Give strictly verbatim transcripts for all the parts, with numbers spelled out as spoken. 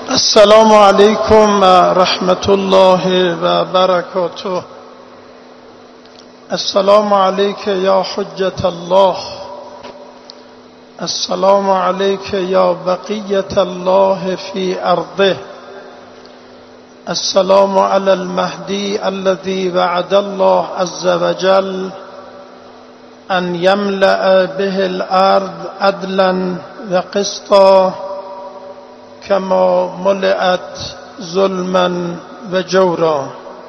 السلام علیکم رحمت الله و برکاته. السلام علیک یا حجت الله، السلام علیک یا بقیت الله فی ارضه، السلام علی المهدی الذي وعد الله عز وجل ان یملأ به الارض عدلا و قسطا كما ملئت ظلما و جورا.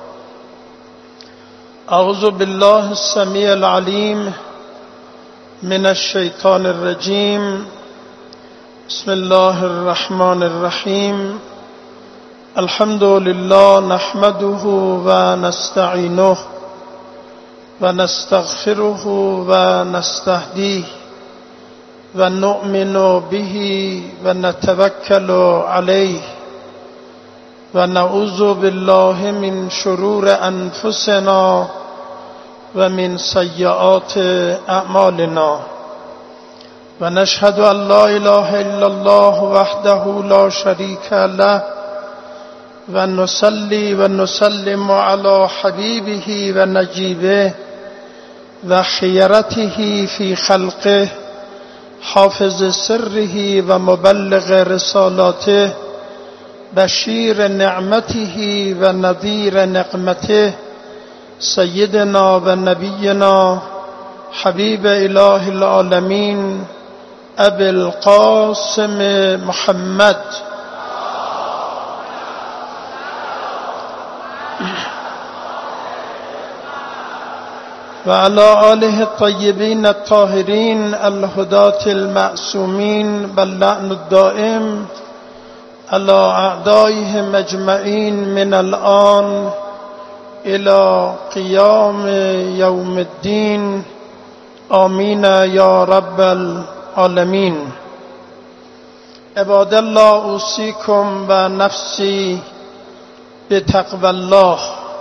اعوذ بالله السمیع العلیم من الشیطان الرجیم. بسم الله الرحمن الرحیم. الحمد لله نحمده و نستعینه و نستغفره و نستهدیه و نؤمن به و نتوکل علیه و نعوذ بالله من شرور انفسنا و من سیئات اعمالنا و نشهد ان لا اله الا الله وحده لا شریک له و نصلی و نسلم علی حبیبه و نجیبه و خیرته فی خلقه حافظ سره و مبلغ رسالاته بشیر نعمته و نذیر نقمته سیدنا و نبینا حبیب اله العالمین ابی القاسم محمد و علی آله الطیبین الطاهرین الهداة المعصومین واللعن الدائم علی اعدائهم اجمعین من الآن الى قیام یوم الدین. آمین یا رب العالمین. عباد الله، اوصیکم و نفسی بتقوى الله.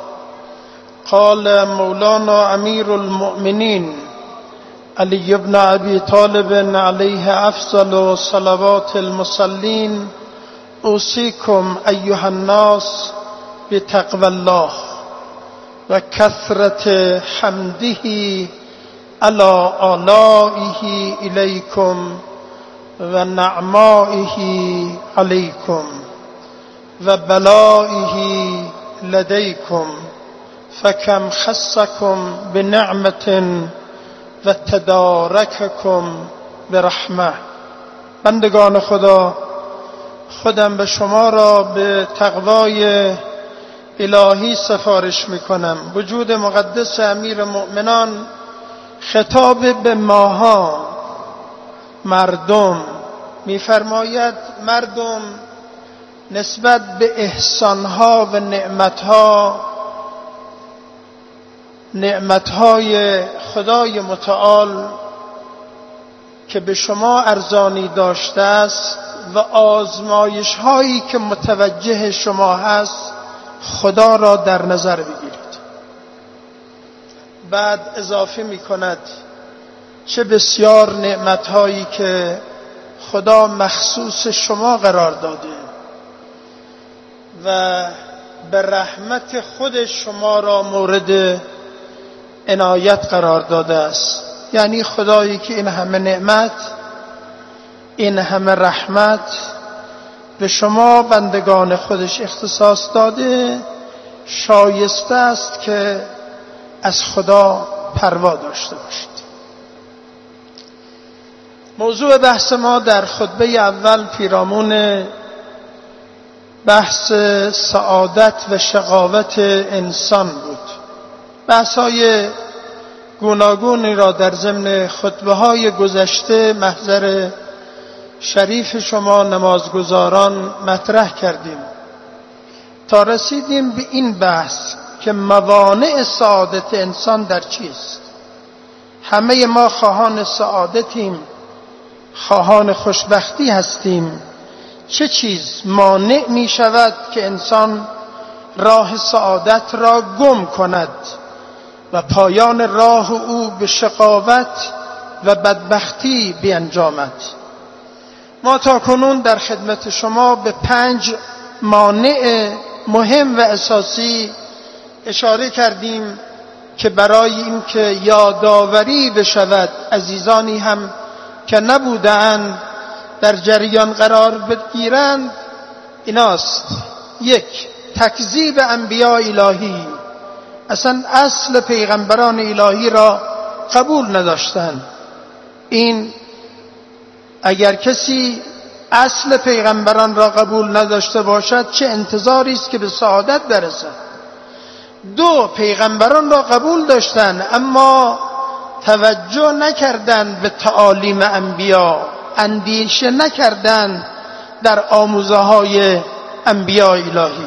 قال مولانا امیر المؤمنین علی بن ابی طالب علیه افضل صلوات المصلین: اوصیکم ایها الناس بتقوى الله و کثرت حمده علی آلائه الیکم و نعمائه علیکم و بلائه لدیکم فکم خصکم بنعمت و تدارککم برحمه. بندگان خدا، خودم به شما را به تقوای الهی سفارش میکنم. وجود مقدس امیر مؤمنان خطاب به ماها مردم میفرماید: مردم نسبت به احسانها و نعمتها نعمتهای خدای متعال که به شما ارزانی داشته است و آزمایش هایی که متوجه شما هست، خدا را در نظر بگیرید. بعد اضافه می کند: چه بسیار نعمت هایی که خدا مخصوص شما قرار داده و به رحمت خود شما را مورد عنایت قرار داده است. یعنی خدایی که این همه نعمت، این همه رحمت به شما بندگان خودش اختصاص داده، شایسته است که از خدا پروا داشته باشید. موضوع بحث ما در خطبه اول پیرامون بحث سعادت و شقاوت انسان بود. بحث‌های گوناگونی را در ضمن خطبه‌های گذشته محضر شریف شما نمازگزاران مطرح کردیم تا رسیدیم به این بحث که موانع سعادت انسان در چیست. همه ما خواهان سعادتیم، خواهان خوشبختی هستیم. چه چیز مانع می شود که انسان راه سعادت را گم کند و پایان راه او به شقاوت و بدبختی بیانجامد؟ ما تا کنون در خدمت شما به پنج مانع مهم و اساسی اشاره کردیم که برای اینکه یادآوری بشود عزیزانی هم که نبودند در جریان قرار بگیرند ایناست: یک، تکذیب انبیاء الهی. اصلا اصل پیغمبران الهی را قبول نداشتند. این اگر کسی اصل پیغمبران را قبول نداشته باشد چه انتظاری است که به سعادت برسد؟ دو، پیغمبران را قبول داشتند اما توجه نکردند به تعالیم انبیا، اندیشه نکردند در آموزه های انبیاء الهی.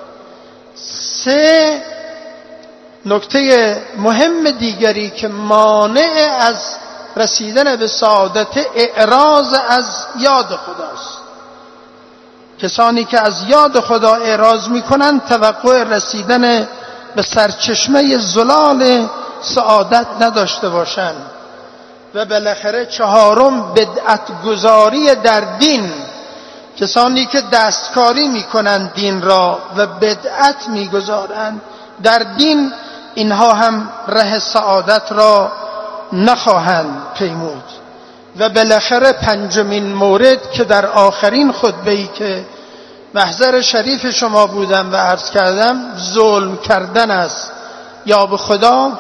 سه، نکته مهم دیگری که مانع از رسیدن به سعادت اعراض از یاد خداست. کسانی که از یاد خدا اعراض میکنند توقع رسیدن به سرچشمه زلال سعادت نداشته باشند. و بالاخره چهارم، بدعت گذاری در دین. کسانی که دستکاری میکنند دین را و بدعت میگذارند در دین، اینها هم ره سعادت را نخواهند پیمود. و بالاخره پنجمین مورد که در آخرین خطبه‌ای که محضر شریف شما بودم و عرض کردم، ظلم کردن است، یا به خدا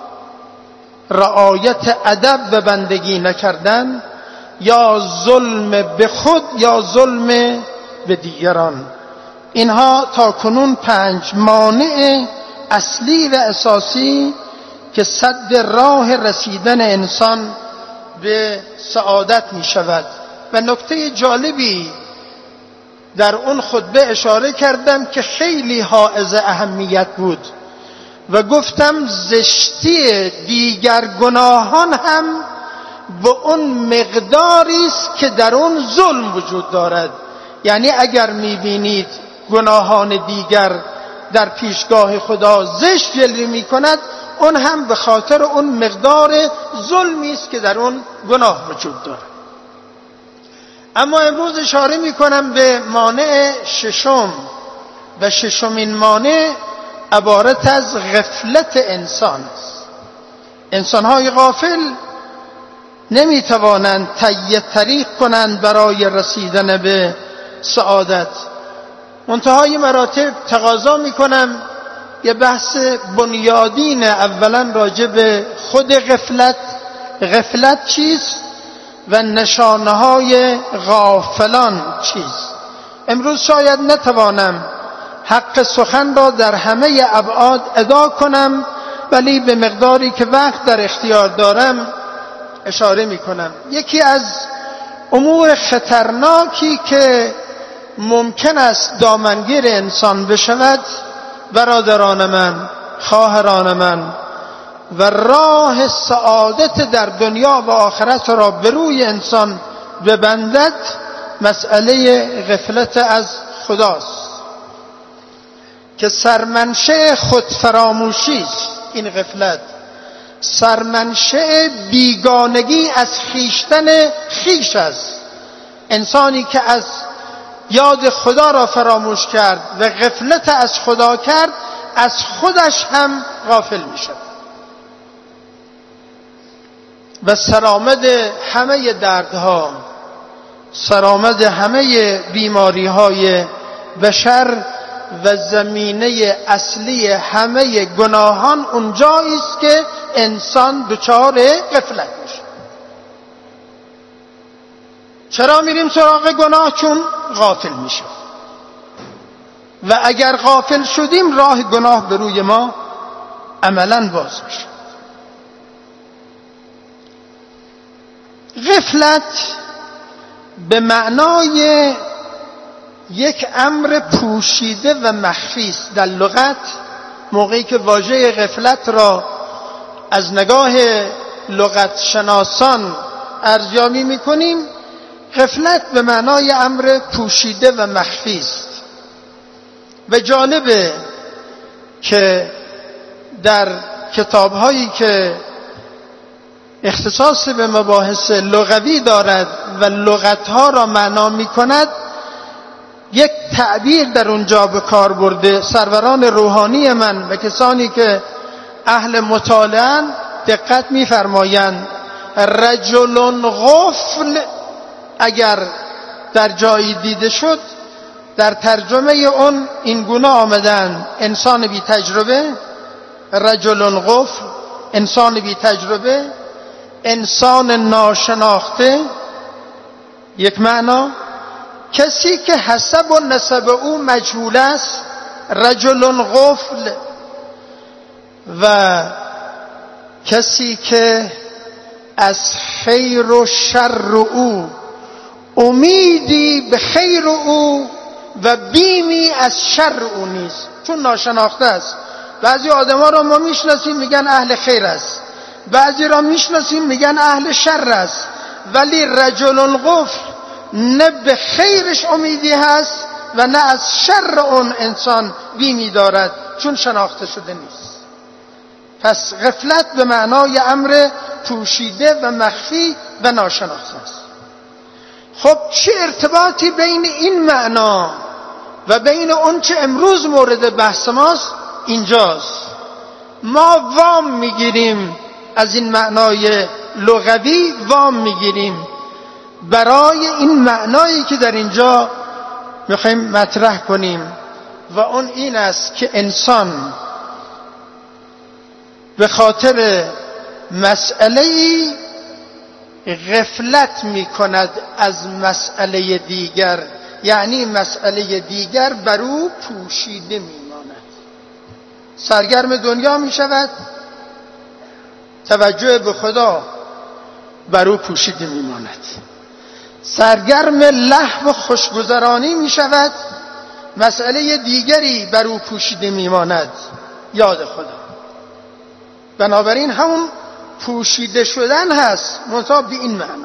رعایت ادب و بندگی نکردن، یا ظلم به خود یا ظلم به دیگران. اینها تا کنون پنج مانع اصلی و اساسی که سد راه رسیدن انسان به سعادت می شود. و نکته جالبی در اون خطبه اشاره کردم که خیلی حائز اهمیت بود و گفتم زشتی دیگر گناهان هم به اون مقداری است که در اون ظلم وجود دارد. یعنی اگر می‌بینید گناهان دیگر در پیشگاه خدا زشت جلوه می‌کند، اون هم به خاطر اون مقدار ظلمی است که در اون گناه وجود دارد. اما امروز اشاره می‌کنم به مانع ششم و ششمین مانع عبارت از غفلت انسان است. انسان‌های غافل نمی‌توانند طی طریق کنند برای رسیدن به سعادت. منتهای مراتب تقاضا می‌کنم یه بحث بنیادین اولا راجع به خود غفلت، غفلت چیست و نشانه‌های غافلان چیست. امروز شاید نتوانم حق سخن را در همه ابعاد ادا کنم، ولی به مقداری که وقت در اختیار دارم اشاره می کنم. یکی از امور خطرناکی که ممکن است دامنگیر انسان بشود، برادران من، خواهران من، و راه سعادت در دنیا و آخرت را به روی انسان ببندد، مسئله غفلت از خداست که سرمنشأ خودفراموشی است. این غفلت سرمنشأ بیگانگی از خیشتن خیش است. انسانی که از یاد خدا را فراموش کرد و غفلت از خدا کرد، از خودش هم غافل می شود. و سرآمد همه دردها، سرآمد همه بیماریهای بشر و زمینه اصلی همه گناهان اونجایی است که انسان دچار غفلت میشه. چرا میریم سراغ گناه؟ چون غافل میشه. و اگر غافل شدیم راه گناه به روی ما عملاً باز میشه. غفلت به معنای یک امر پوشیده و مخفی است. در لغت موقعی که واژه غفلت را از نگاه لغت شناسان ارزیابی می‌کنیم، غفلت به معنای امر پوشیده و مخفی است. و جالبه که در کتاب‌هایی که اختصاص به مباحث لغوی دارد و لغتها را معنا می کند، یک تعبیر در اونجا به کار برده. سروران روحانی من و کسانی که اهل مطالعه دقت می فرمایند رجل غفل اگر در جایی دیده شد، در ترجمه اون این گونه آمدن: انسان بی تجربه، رجل غفل، انسان بی تجربه، انسان ناشناخته. یک معنا کسی که حسب و نسب او مجهول است، رجل غفل. و کسی که از خیر و شر او امیدی به خیر او و بیمی از شر او نیست، چون ناشناخته است. بعضی آدما را ما میشناسیم میگن اهل خیر است، بعضی را میشناسیم میگن اهل شر است، ولی رجل غفل نه به خیرش امیدی هست و نه از شر اون انسان بیمی دارد، چون شناخته شده نیست. پس غفلت به معنای امر پوشیده و مخفی و ناشناخته است. خب چه ارتباطی بین این معنا و بین اون چه امروز مورد بحث ماست اینجاست؟ ما وام میگیریم از این معنای لغوی، وام میگیریم برای این معنایی که در اینجا میخوایم مطرح کنیم، و اون این است که انسان به خاطر مسئله‌ای غفلت میکند از مسئله دیگر، یعنی مسئله دیگر بر او پوشیده میماند. سرگرم دنیا میشود، توجه به خدا بر او پوشیده میماند. سرگرم لهو و خوشگذرانی میشود، مسئله دیگری بر او پوشیده میماند، یاد خدا. بنابراین همون پوشیده شدن هست، منتها به این معنا.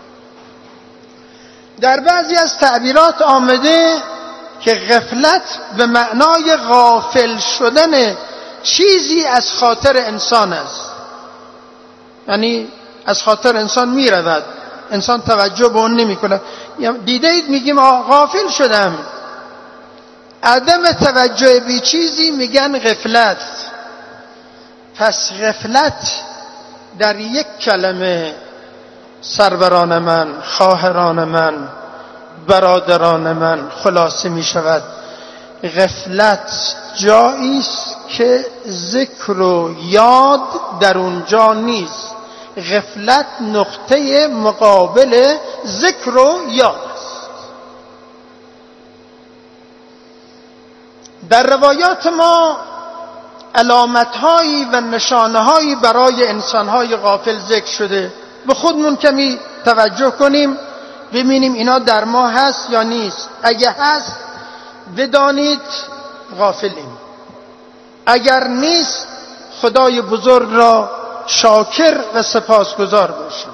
در بعضی از تعبیرات آمده که غفلت به معنای غافل شدن چیزی از خاطر انسان است، یعنی از خاطر انسان می رود، انسان توجه به اون نمی کنه. دیده اید میگیم غافل شدم، عدم توجه به چیزی میگن غفلت. پس غفلت در یک کلمه سروران من، خواهران من، برادران من خلاصه می شود: غفلت جایی است که ذکر و یاد در اونجا نیست. غفلت نقطه مقابل ذکر و یاد است. در روایات ما علامت‌هایی و نشانه‌هایی برای انسان‌های غافل ذکر شده. به خودمون کمی توجه کنیم ببینیم اینا در ما هست یا نیست. اگه هست بدانید غافلیم، اگر نیست خدای بزرگ را شاکر و سپاسگزار باشیم.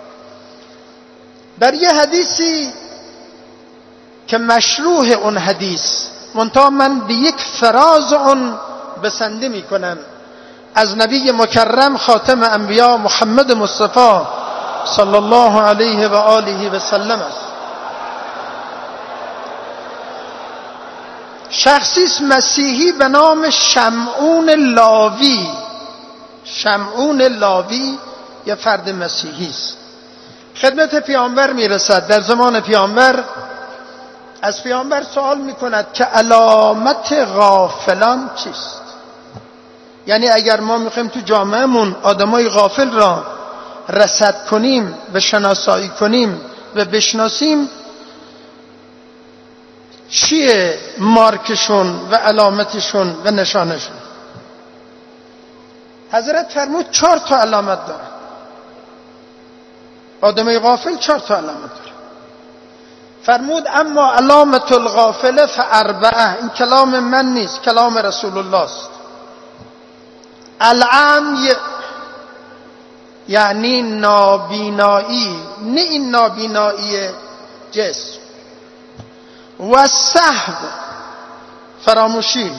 در یه حدیثی که مشروح اون حدیث، منتها من به یک فراز اون بسنده می کنم، از نبی مکرم خاتم انبیا محمد مصطفی صلی الله علیه و آله و سلم است. شخصی مسیحی به نام شمعون لاوی. شمعون لاوی یه فرد مسیحی است. خدمت پیامبر میرسد. در زمان پیامبر از پیامبر سوال میکند که علامت غافلان چیست؟ یعنی اگر ما میخوایم تو جامعهمون آدمای غافل را رصد کنیم و شناسایی کنیم و بشناسیم، چیه مارکشون و علامتشون و نشانشون؟ حضرت فرمود چهار تا علامت داره. آدمای غافل چهار تا علامت داره. فرمود اما علامت الغافل فاربعه. این کلام من نیست، کلام رسول الله است. العمی یعنی نابینایی، نه این نابینایی جسم. و سهو فراموشی.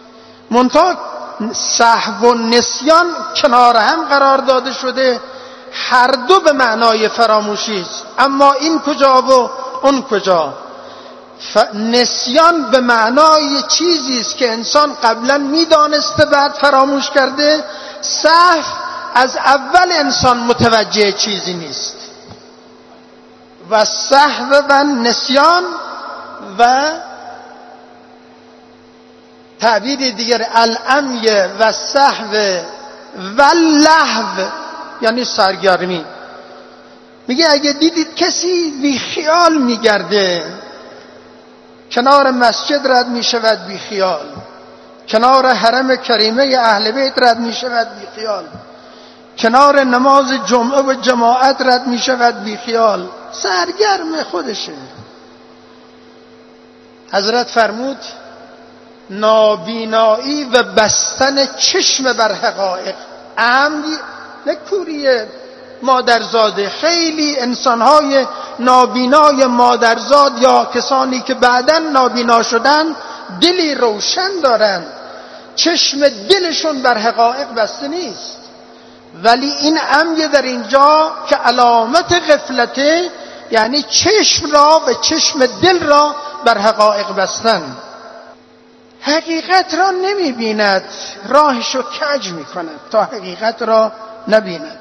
منتها سهو و نسیان کنار هم قرار داده شده. هر دو به معنای فراموشی است، اما این کجا و اون کجا. نسیان به معنای چیزی است که انسان قبلا میدانسته بعد فراموش کرده. سهو از اول انسان متوجه چیزی نیست. و سهو و نسیان و تعبیر دیگر العمی و سهو و لهو یعنی سرگرمی. میگه اگه دیدید کسی بی خیال میگرده، کنار مسجد رد میشود بی خیال، کنار حرم کریمه اهل بیت رد میشود بی خیال، کنار نماز جمعه و جماعت رد میشود بی خیال، سرگرم خودشه. حضرت فرمود نابینایی و بستن چشم بر حقایق عمدی نکوریه مادرزاده. خیلی انسانهای نابینای مادرزاد یا کسانی که بعداً نابینا شدن دلی روشن دارن، چشم دلشون بر حقایق بسته نیست. ولی این عمیه در اینجا که علامت غفلته، یعنی چشم را و چشم دل را بر حقایق بستن. حقیقت را نمی بیند، راهشو کج می کند تا حقیقت را نبیند.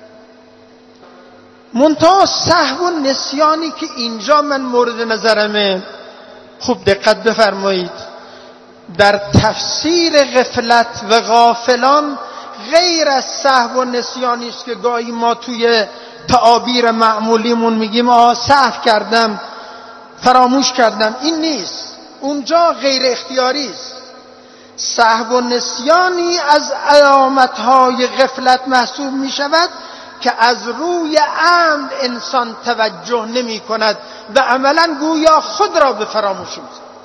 منتها سهو و نسیانی که اینجا من مورد نظرمه، خوب دقت بفرمایید، در تفسیر غفلت و غافلان غیر از سهو و نسیانی است که گاهی ما توی تعابیر معمولیمون میگیم آه سهو کردم، فراموش کردم. این نیست، اونجا غیر اختیاری است. سهو و نسیانی از علامتهای غفلت محسوب می شود که از روی عمد انسان توجه نمی کند و عملا گویا خود را به فراموشی می زند.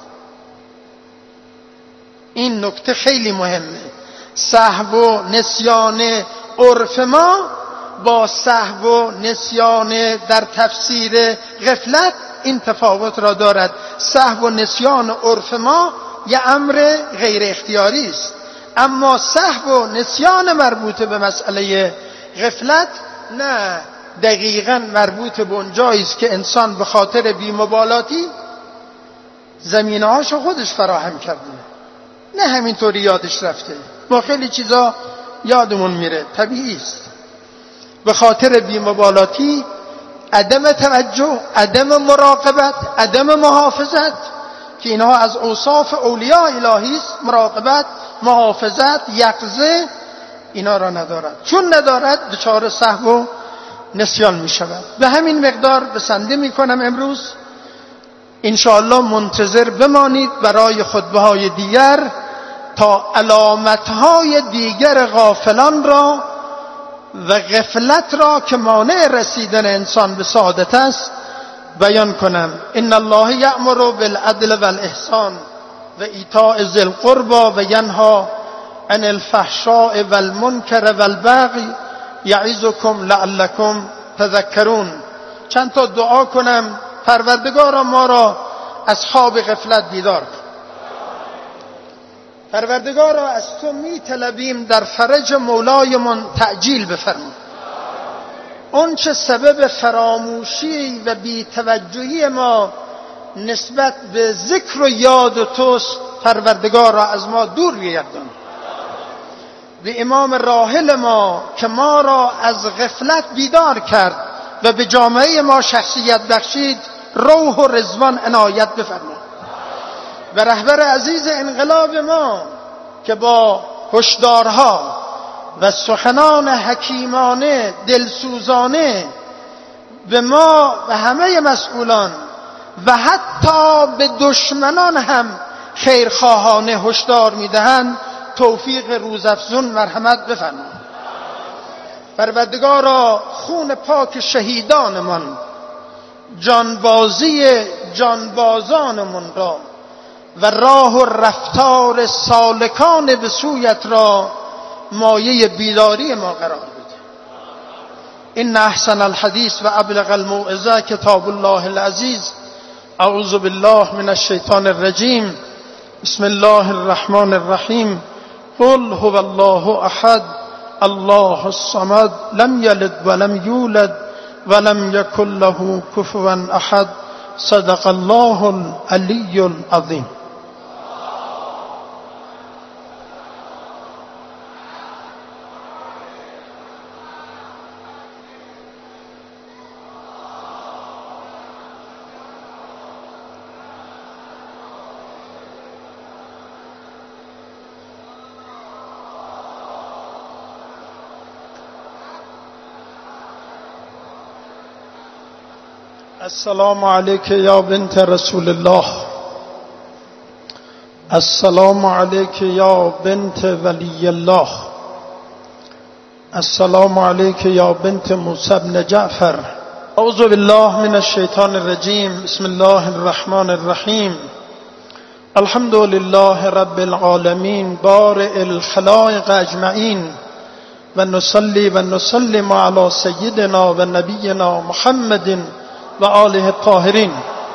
این نکته خیلی مهمه. سهو و نسیان عرف ما با سهو و نسیان در تفسیر غفلت این تفاوت را دارد. سهو و نسیان عرف ما یه امر غیر اختیاری است، اما سهو و نسیان مربوط به مسئله غفلت نه، دقیقاً مربوط به اون جایی است که انسان به خاطر بی‌مبالاتی زمینه‌هاشو خودش فراهم کرده، نه همینطوری یادش رفته. ما خیلی چیزا یادمون میره، طبیعی است. به خاطر بی‌مبالاتی، عدم توجه، عدم مراقبت، عدم محافظت که اینها از اوصاف اولیاء الهی است، مراقبت، محافظت، یقظه، اینا را ندارد. چون ندارد دچار سهو و نسیان می شود. به همین مقدار بسنده می کنم امروز. انشاءالله منتظر بمانید برای خطبه های دیگر تا علامت های دیگر غافلان را و غفلت را که مانع رسیدن انسان به سعادت است بیان کنم. ان الله یأمر بالعدل والاحسان و ایتاء ذی القربى و ینهی عن الفحشاء والمنکر والبغی یعظکم لعلکم تذکرون. چند تا دعا کنم. پروردگارا ما را از خواب غفلت بیدار کن. پروردگارا از تو می طلبیم در فرج مولایمان تعجیل بفرما. اون چه سبب فراموشی و بی‌توجهی ما نسبت به ذکر و یاد توست، پروردگارا از ما دور بگردان. به امام راحل ما که ما را از غفلت بیدار کرد و به جامعه ما شخصیت بخشید، روح و رضوان عنایت بفرما. و رهبر عزیز انقلاب ما که با هشدارها و سخنان حکیمانه دلسوزانه به ما و همه مسئولان و حتی به دشمنان هم خیرخواهانه هشدار میدهند، توفیق روزافزون مرحمت بفرما. پروردگارا خون پاک شهیدانمان، جانبازی جانبازانمان را و راه و رفتار سالکان به سویت را مایه بیداری ما قرار بده. این احسن الحدیث و ابلغ الموعظه کتاب الله العزیز. اعوذ بالله من الشیطان الرجیم. بسم الله الرحمن الرحیم. قل هو الله احد الله الصمد لم يلد ولم يولد ولم يكن له كفوا احد. صدق الله العلی العظیم. السلام علیک یا بنت رسول الله. السلام علیک یا بنت ولی الله. السلام علیک یا بنت موسی بن جعفر. اعوذ بالله من الشیطان الرجیم. بسم الله الرحمن الرحیم. الحمد لله رب العالمین بارئ الخلائق اجمعین و نصلی و نسلم علی سیدنا و نبینا محمد و آله الطاهرین.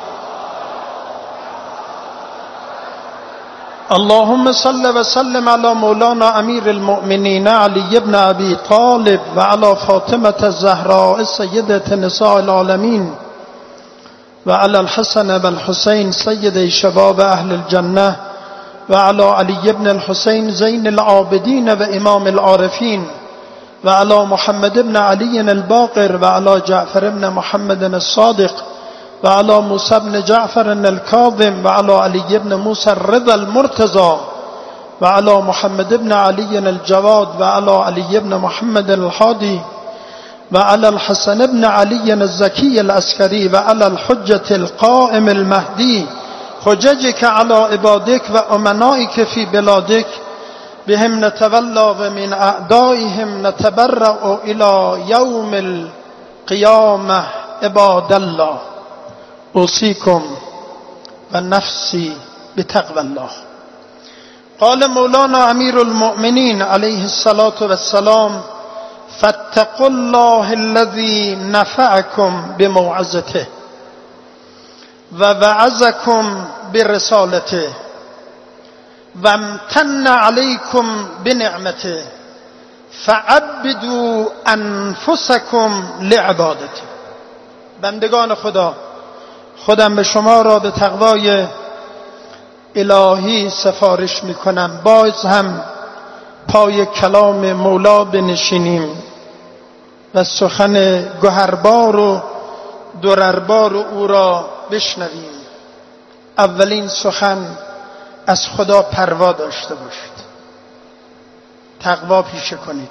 اللهم صل و سلم علی مولانا امیر المؤمنین علی بن ابی طالب و علی فاطمة الزهراء سیدة نساء العالمین و علی الحسن و الحسین سید شباب اهل الجنه و علی علی بن الحسین زین العابدین و امام العارفین و علی محمد بن علی الباقر و علی جعفر بن محمد الصادق و علی موسی بن جعفر الكاظم و علی علی بن موسی الرضا المرتضى و علی محمد بن علی الجواد و علی علی بن محمد الهادی و علی الحسن بن علی الزکی العسکری و علی الحجة القائم المهدی حججك على عبادك و امنائك في بلادك بهم نتولى و من اعدائهم نتبرأ الى یوم القیامه. عباد الله اوصیکم و نفسی بتقوى الله. قال مولانا امیر المؤمنین علیه الصلاة والسلام فاتقوا الله الذي نفعكم بموعظته و وعظكم برسالته و امتن علیکم بنعمته فعبدوا انفسکم لعبادته. بندگان خدا، خودم به شما را به تقوای الهی سفارش می کنم باز هم پای کلام مولا بنشینیم و سخن گوهربار و درربار او را بشنویم. اولین سخن از خدا پروا داشته باشید، تقوا پیشه کنید.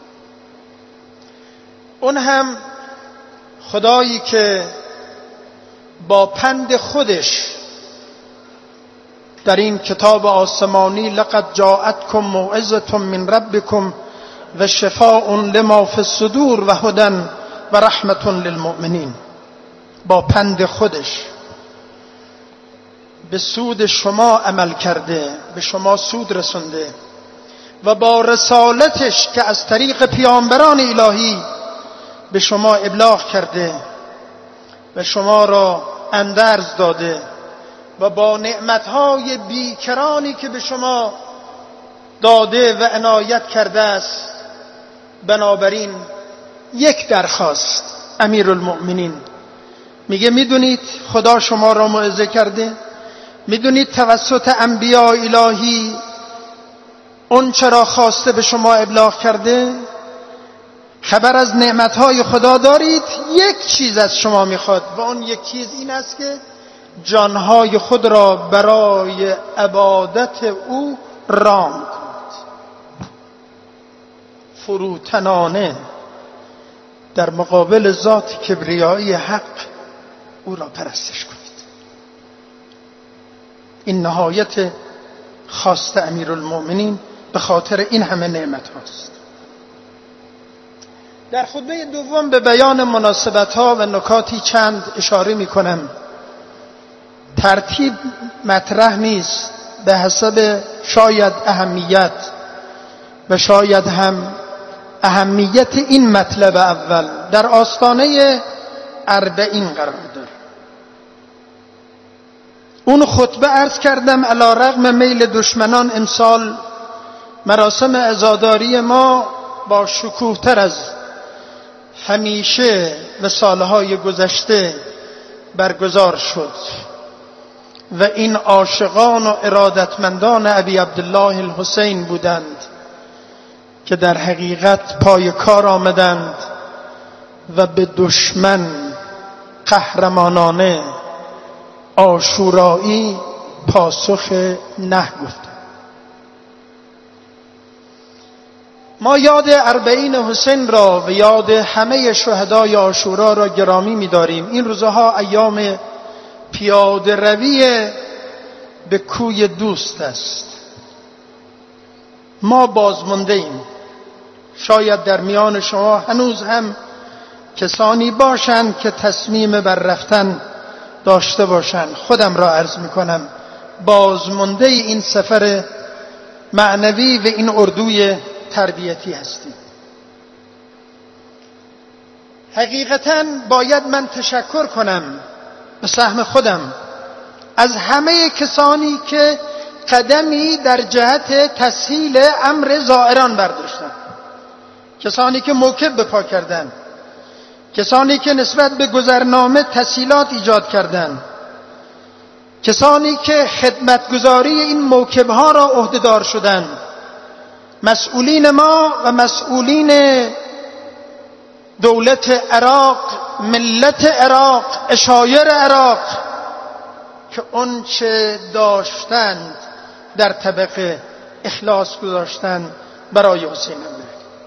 اون هم خدایی که با پند خودش در این کتاب آسمانی لقد جاءتکم موعظة من ربکم و شفاء لما فی الصدور و هدی و رحمة للمؤمنین، با پند خودش به سود شما عمل کرده، به شما سود رسونده و با رسالتش که از طریق پیامبران الهی به شما ابلاغ کرده و شما را اندرز داده و با نعمتهای بیکرانی که به شما داده و عنایت کرده است. بنابراین یک درخواست امیر المؤمنین میگه میدونید خدا شما را موعظه کرده، میدونید توسط انبیاء الهی اون چرا خواسته به شما ابلاغ کرده، خبر از نعمتهای خدا دارید، یک چیز از شما میخواد و اون یک چیز این است که جانهای خود را برای عبادت او رام کنید، فروتنانه در مقابل ذات کبریایی حق او را پرستش کنید. این نهایت خواست امیرالمؤمنین به خاطر این همه نعمت هاست. در خطبه دوم به بیان مناسبت ها و نکاتی چند اشاره می کنم. ترتیب مطرح نیست، به حسب شاید اهمیت و شاید هم اهمیت این مطلب اول در آستانه اربعین قرار داره. اون خطبه عرض کردم علی رغم میل دشمنان امسال مراسم عزاداری ما با شکوه‌تر از همیشه و سالهای گذشته برگزار شد و این عاشقان و ارادتمندان ابی عبدالله الحسین بودند که در حقیقت پای کار آمدند و به دشمن قهرمانانه عاشورایی پاسخ نه گفتند. ما یاد اربعین حسین را و یاد همه شهدای عاشورا را گرامی می‌داریم. این روزها ایام پیاده روی به کوی دوست است. ما بازمانده ایم. شاید در میان شما هنوز هم کسانی باشند که تصمیم بر رفتن داشته باشند. خودم را عرض می‌کنم بازمانده این سفر معنوی و این اردوی تربیتی هستیم. حقیقتاً باید من تشکر کنم به سهم خودم از همه کسانی که قدمی در جهت تسهیل امر زائران برداشتند، کسانی که موکب به پا کردند، کسانی که نسبت به گذرنامه تسهیلات ایجاد کردند، کسانی که خدمتگزاری این موکبها را عهدهدار شدند، مسئولین ما و مسئولین دولت عراق، ملت عراق، عشایر عراق که اون چه داشتند در طبقه اخلاص گذاشتند برای حسین امیرعلی.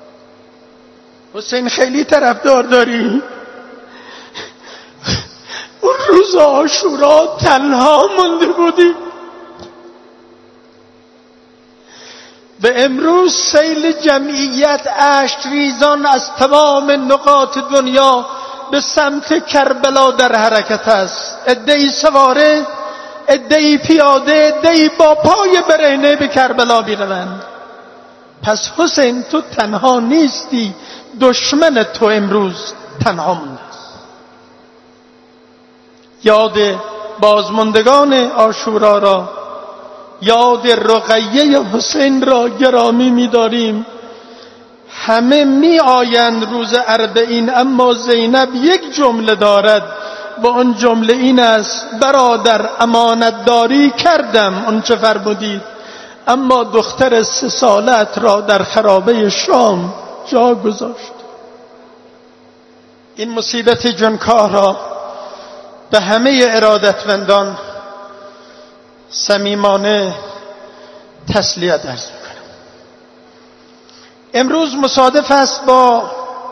حسین خیلی طرفدار داری؟ اون روز عاشورا تنها مونده بودی و امروز سیل جمعیت اشک ریزان از تمام نقاط دنیا به سمت کربلا در حرکت است. عده‌ای سواره، عده‌ای پیاده، عده‌ای با پای برهنه به کربلا می‌روند. پس حسین تو تنها نیستی، دشمن تو امروز تنها مونده است. یاد بازماندگان عاشورا را، یاد رقیه حسین را گرامی می‌داریم. همه می آیند روز اربعین، اما زینب یک جمله دارد و آن جمله این است: برادر امانتداری کردم اون چه فرمودید، اما دختر سه سالت را در خرابه شام جا گذاشت. این مصیبت جنکاه را به همه ارادتمندان صمیمانه تسلیت عرض می‌کنم. امروز مصادف است با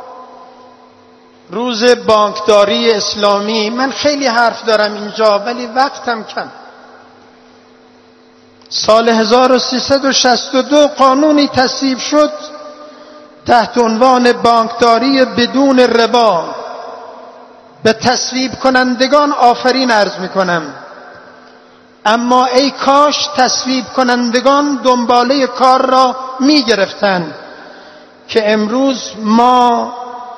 روز بانکداری اسلامی. من خیلی حرف دارم اینجا ولی وقتم کم. سال هزار و سیصد و شصت و دو قانونی تصویب شد تحت عنوان بانکداری بدون ربا. به تصویب کنندگان آفرین عرض می‌کنم، اما ای کاش تصویب کنندگان دنباله کار را می‌گرفتند که امروز ما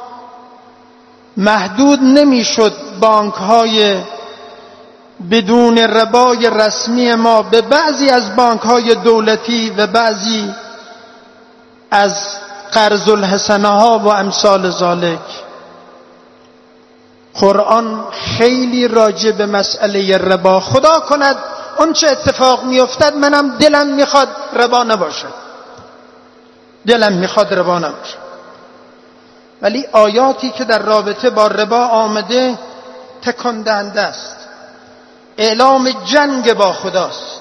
محدود نمی‌شد بانک‌های بدون ربای رسمی ما به بعضی از بانک‌های دولتی و بعضی از قرض الحسنه ها و امثال ذالک. قرآن خیلی راجع به مسئله ربا، خدا کند اون چه اتفاق میافتد منم دلم میخواد ربا نباشه، دلم میخواد ربا نباشه، ولی آیاتی که در رابطه با ربا آمده تکان دهنده است، اعلام جنگ با خداست.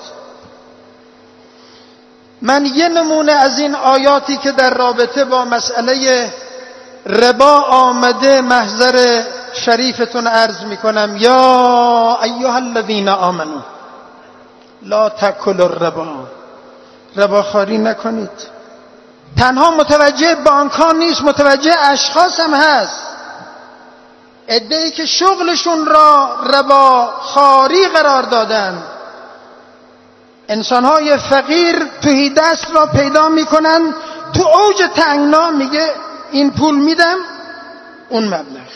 من یه نمونه از این آیاتی که در رابطه با مسئله ربا آمده محضر شریفتون عرض میکنم. یا ایها الذین آمنو لا تاکلوا الربا، رباخواری نکنید. تنها متوجه بانک ها نیست، متوجه اشخاص هم هست. عده‌ای که شغلشون را رباخواری قرار دادن، انسانهای فقیر توهی دست را پیدا میکنن، تو اوج تنگنا میگه این پول میدم اون مبلغ.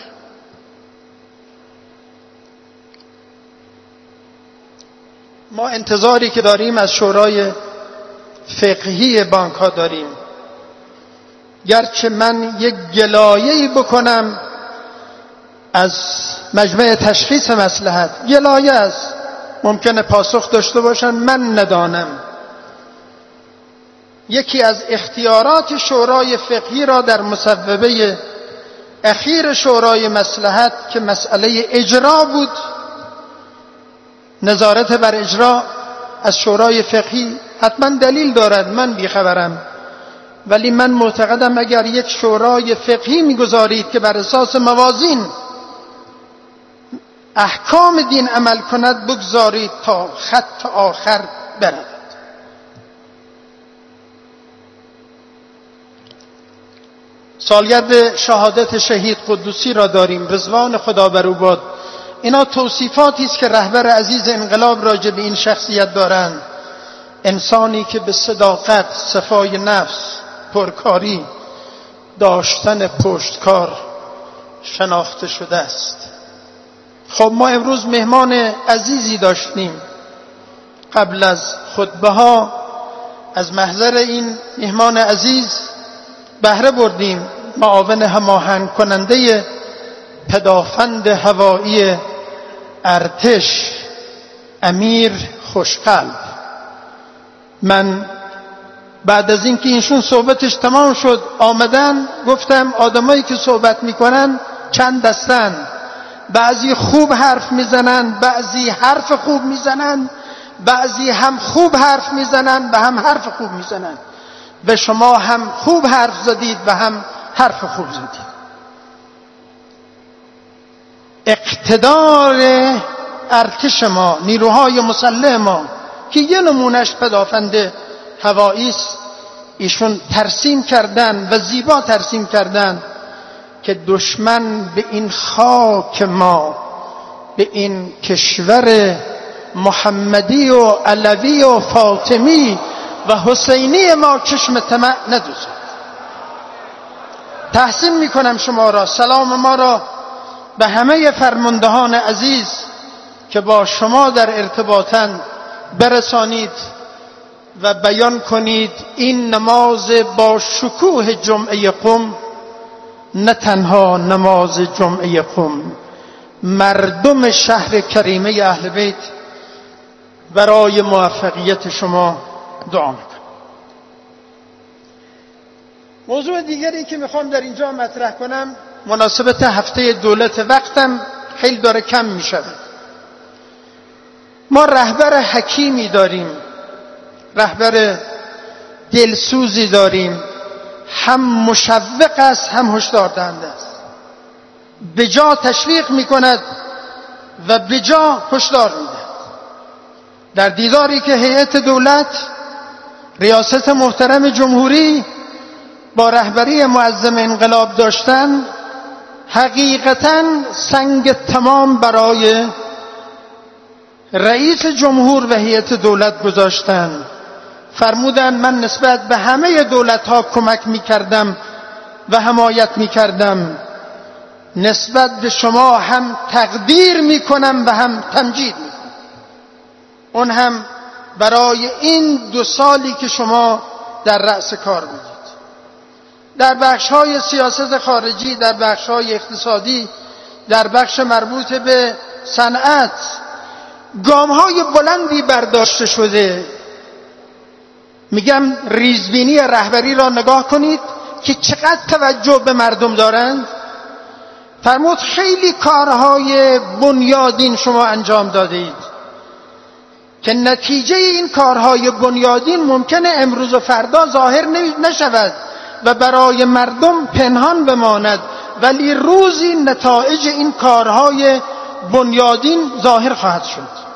ما انتظاری که داریم از شورای فقهی بانک ها داریم گرچه من یک گلایه‌ای بکنم از مجمع تشخیص مصلحت، گلایه است، ممکنه پاسخ داشته باشن من ندانم. یکی از اختیارات شورای فقهی را در مصوبه اخیر شورای مصلحت که مسئله اجرا بود، نظارت بر اجرا از شورای فقهی حتما دلیل دارد، من بیخبرم، ولی من معتقدم اگر یک شورای فقهی میگذارید که بر اساس موازین احکام دین عمل کند، بگذارید تا خط آخر برود. سالگرد شهادت شهید قدوسی را داریم، رضوان خدا بر او باد. اینا توصیفاتی است که رهبر عزیز انقلاب راجع به این شخصیت دارند. انسانی که به صداقت، صفای نفس، پرکاری، داشتن پشتکار شناخته شده است. خب ما امروز مهمان عزیزی داشتیم. قبل از خطبه ها از محضر این مهمان عزیز بهره بردیم. معاون هماهنگ کننده پدافند هوایی ارتش امیر خوشقلب. من بعد از اینکه اینشون صحبتش تمام شد آمدن، گفتم آدمایی که صحبت میکنن چند دستن، بعضی خوب حرف میزنن، بعضی حرف خوب میزنن، بعضی هم خوب حرف میزنن و هم حرف خوب میزنن. و شما هم خوب حرف زدید و هم حرف خوب زدید. اقتدار ارتش ما، نیروهای مسلح ما که یه نمونش پدافند هوایی است، ایشون ترسیم کردن و زیبا ترسیم کردن که دشمن به این خاک ما، به این کشور محمدی و علوی و فاطمی و حسینی ما چشم طمع ندوزد. تحسین میکنم شما را، سلام ما را به همه فرماندهان عزیز که با شما در ارتباطن برسانید و بیان کنید این نماز با شکوه جمعه قم نه تنها نماز جمعه قم، مردم شهر کریمه اهل بیت برای موفقیت شما دعا میکنم. موضوع دیگری که میخوام در اینجا مطرح کنم مناسبت هفته دولت، وقتم خیلی داره کم میشه. ما رهبر حکیمی داریم، رهبر دلسوزی داریم، هم مشوق است هم هشدار دهنده است. به جا تشویق میکند و به جا هشدار میده. در دیداری که هیئت دولت، ریاست محترم جمهوری با رهبری معظم انقلاب داشتن، حقیقتاً سنگ تمام برای رئیس جمهور و هیئت دولت گذاشتن. فرمودن من نسبت به همه دولت‌ها کمک می‌کردم و حمایت می‌کردم، نسبت به شما هم تقدیر می‌کنم و هم تمجید می‌کنم. اون هم برای این دو سالی که شما در رأس کار بودید. در بخش‌های سیاست خارجی، در بخش‌های اقتصادی، در بخش مربوط به صنعت گام‌های بلندی برداشته شده. میگم ریزبینی رهبری را نگاه کنید که چقدر توجه به مردم دارند. فرمود خیلی کارهای بنیادین شما انجام دادید که نتیجه این کارهای بنیادین ممکنه امروز و فردا ظاهر نشود و برای مردم پنهان بماند، ولی روزی نتایج این کارهای بنیادین ظاهر خواهد شد.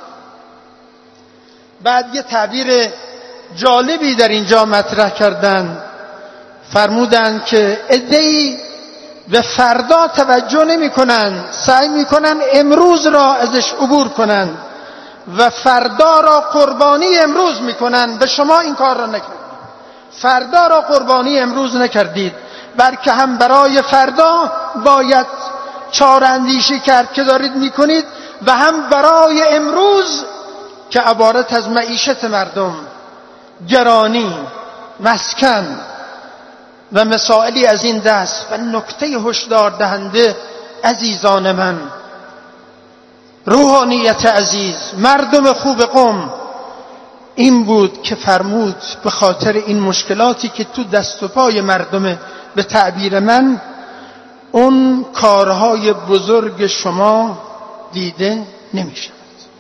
بعد یه تعبیر جالبی در اینجا مطرح کردن. فرمودن که عده‌ای به فردا توجه نمی کنن، سعی می کنن امروز را ازش عبور کنن و فردا را قربانی امروز می کنن. به شما این کار را نکردید، فردا را قربانی امروز نکردید، بلکه هم برای فردا باید چاره اندیشی کرد که دارید می کنید و هم برای امروز که عبارت از معیشت مردم، گرانی، مسکن و مسائلی از این دست. و نکته هشدار دهنده عزیزان من، روحانیت عزیز، مردم خوب قم، این بود که فرمود به خاطر این مشکلاتی که تو دست و پای مردم، به تعبیر من اون کارهای بزرگ شما دیده نمی شود.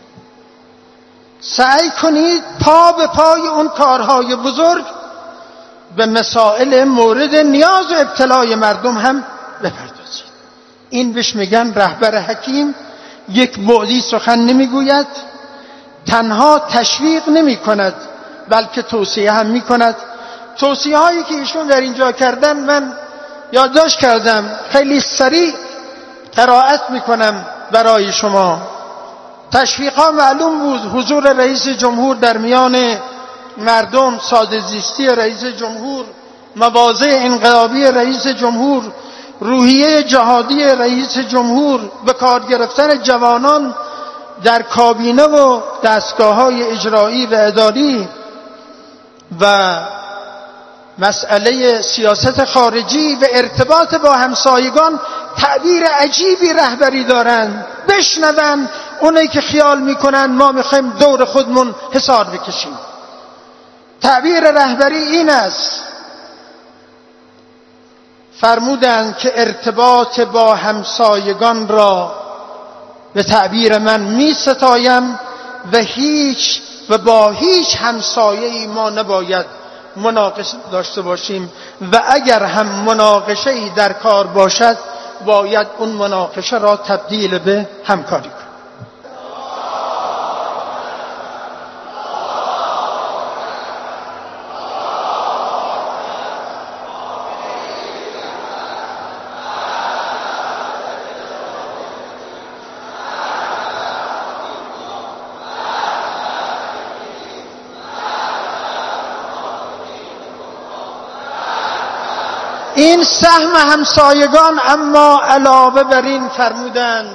سعی کنید پا به پای اون کارهای بزرگ به مسائل مورد نیاز و ابتلای مردم هم بپردازید. این بهش میگن رهبر حکیم. یک بعدی سخن نمیگوید، تنها تشویق نمی کند بلکه توصیه هم می کند. توصیه هایی که ایشون در اینجا کردن من یادداشت کردم، خیلی سریع قرائت می کنم برای شما. تشویق ها معلوم بود، حضور رئیس جمهور در میان مردم، ساده زیستی رئیس جمهور، مواضع انقلابی رئیس جمهور، روحیه جهادی رئیس جمهور، به کار گرفتن جوانان در کابینه و دستگاه‌های اجرایی و اداری، و مسئله سیاست خارجی و ارتباط با همسایگان. تعبیر عجیبی رهبری دارند، بشنون اونایی که خیال میکنن ما میخوایم دور خودمون حصار بکشیم. تعبیر رهبری این است، فرمودند که ارتباط با همسایگان را به تعبیر من می ستایم و هیچ و با هیچ همسایه‌ای ما نباید مناقشه داشته باشیم، و اگر هم مناقشه‌ای در کار باشد باید اون مناقشه را تبدیل به همکاری کنیم. این سهم همسایگان. اما علاوه بر این فرمودند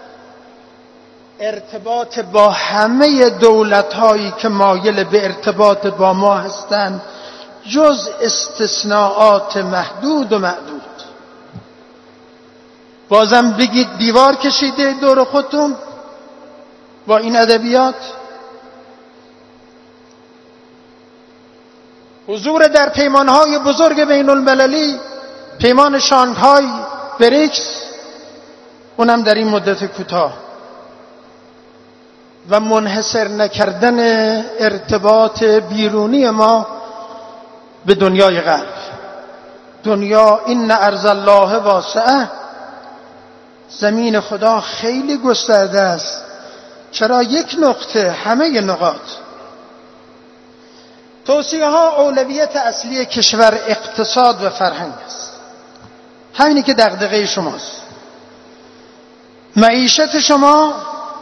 ارتباط با همه دولت‌هایی که مایل به ارتباط با ما هستند، جز استثناءات محدود و معدود. بازم بگید دیوار کشیده دور خودتون با این ادبیات. حضور در پیمانهای بزرگ بین المللی، پیمان شانگهای، بریکس، اونم در این مدت کوتاه، و منحصر نکردن ارتباط بیرونی ما به دنیای غرب. دنیا این ارض الله واسعه، زمین خدا خیلی گسترده است. چرا یک نقطه؟ همه نقاط. توصیه ها اولویت اصلی کشور اقتصاد و فرهنگ است. همینی که دغدغه شماست. معیشت شما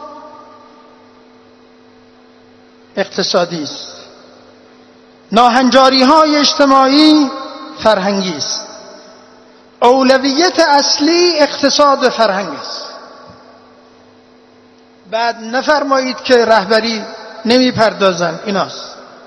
اقتصادی است، ناهنجاری های اجتماعی فرهنگی است. اولویت اصلی اقتصاد و فرهنگ است. بعد نفرمایید که رهبری نمی پردازن، ایناست.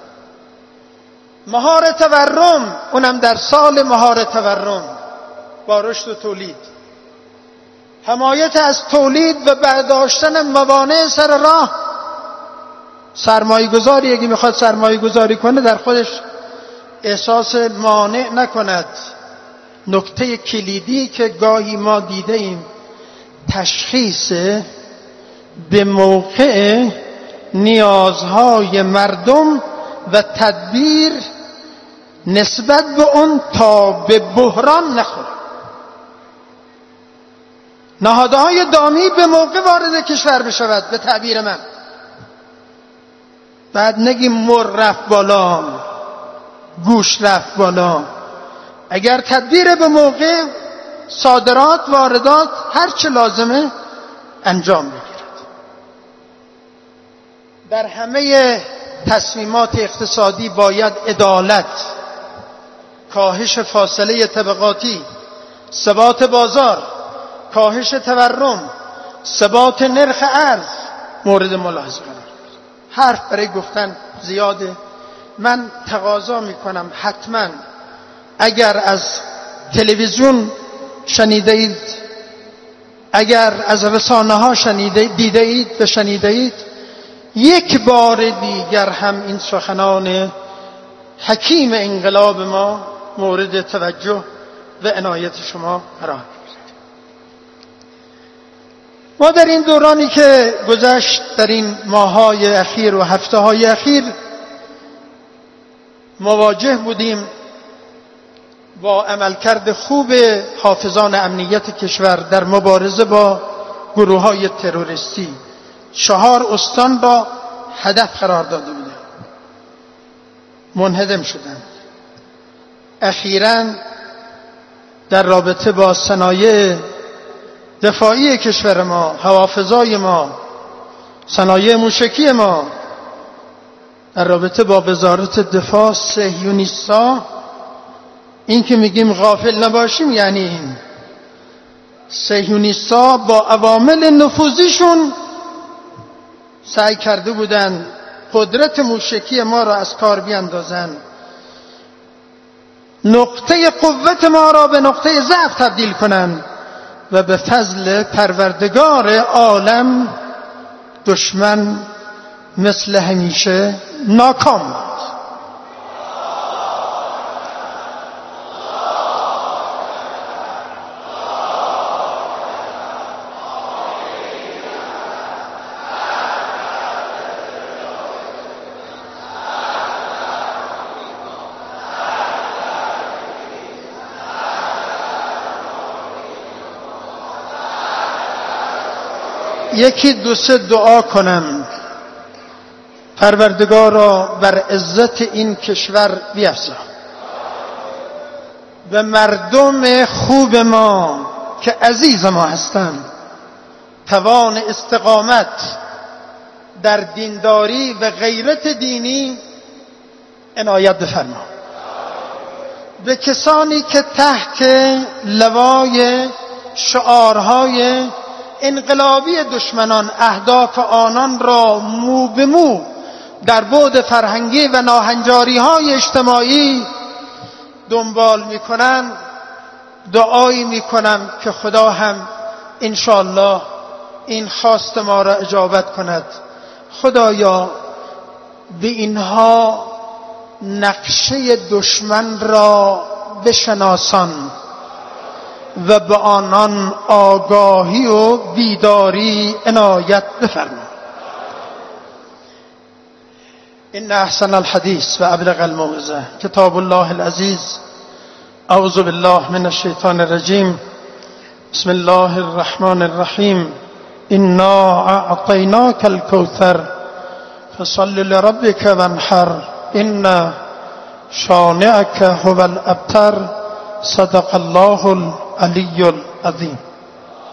مهار تورم، اونم در سال مهار تورم با رشد و تولید، حمایت از تولید و برداشتن موانع سر راه. سرمایه گذاری اگه میخواد سرمایه گذاری کنه در خودش احساس مانع نکند. نکته کلیدی که گاهی ما دیده ایم تشخیص به موقع نیازهای مردم و تدبیر نسبت به اون تا به بحران نخوره. نهادهای دامی به موقع وارد کشور بشود به تعبیر من. بعد نگیم مر رفت بالا، گوش رفت بالا. اگر تدبیر به موقع، صادرات، واردات، هر چه لازمه انجام بگیرد. در همه تصمیمات اقتصادی باید عدالت، کاهش فاصله طبقاتی، ثبات بازار، کاهش تورم، ثبات نرخ ارز مورد ملاحظه قرار گرفت. حرف برای گفتن زیاده. من تقاضا میکنم حتما اگر از تلویزیون شنیده اید، اگر از رسانه ها شنیده دیده اید و شنیده اید، یک بار دیگر هم این سخنان حکیم انقلاب ما مورد توجه و عنایت شما قرار گرفت. ما در این دورانی که گذشت، در این ماه‌های اخیر و هفته‌های اخیر، مواجه بودیم با عملکرد خوب حافظان امنیت کشور در مبارزه با گروه‌های تروریستی. چهار استان را هدف قرار داده بودند، منهدم شدند. اخیراً در رابطه با صنایع دفاعی کشور ما، هوافضای ما، صنایع موشکی ما، در رابطه با وزارت دفاع، صهیونیست‌ها، این که میگیم غافل نباشیم یعنی این صهیونیست‌ها با عوامل نفوذیشون سعی کرده بودند قدرت موشکی ما را از کار بیاندازند، نقطه قوت ما را به نقطه ضعف تبدیل کنند و به فضل پروردگار عالم دشمن مثل همیشه ناکام. یکی دو سه دعا کنم پروردگارا بر عزت این کشور بیفزا و مردم خوب ما که عزیز ما هستند توان استقامت در دینداری و غیرت دینی عنایت بفرما. به کسانی که تحت لوای شعارهای انقلابی دشمنان اهداف آنان را مو به مو در بعد فرهنگی و ناهنجاری های اجتماعی دنبال میکنند، دعایی میکنم که خدا هم انشاءالله این خواست ما را اجابت کند. خدایا به اینها نقشه دشمن را بشناسان و به آنان آگاهی و بیداری عنایت بفرما. ان احسن الحدیث و ابلغ الموعظه کتاب الله العزیز. اعوذ بالله من الشیطان الرجیم. بسم الله الرحمن الرحیم. انا اعطیناک الکوثر فصل لربک وانحر ان شانئک هو الابتر. صدق الله العلی العظیم.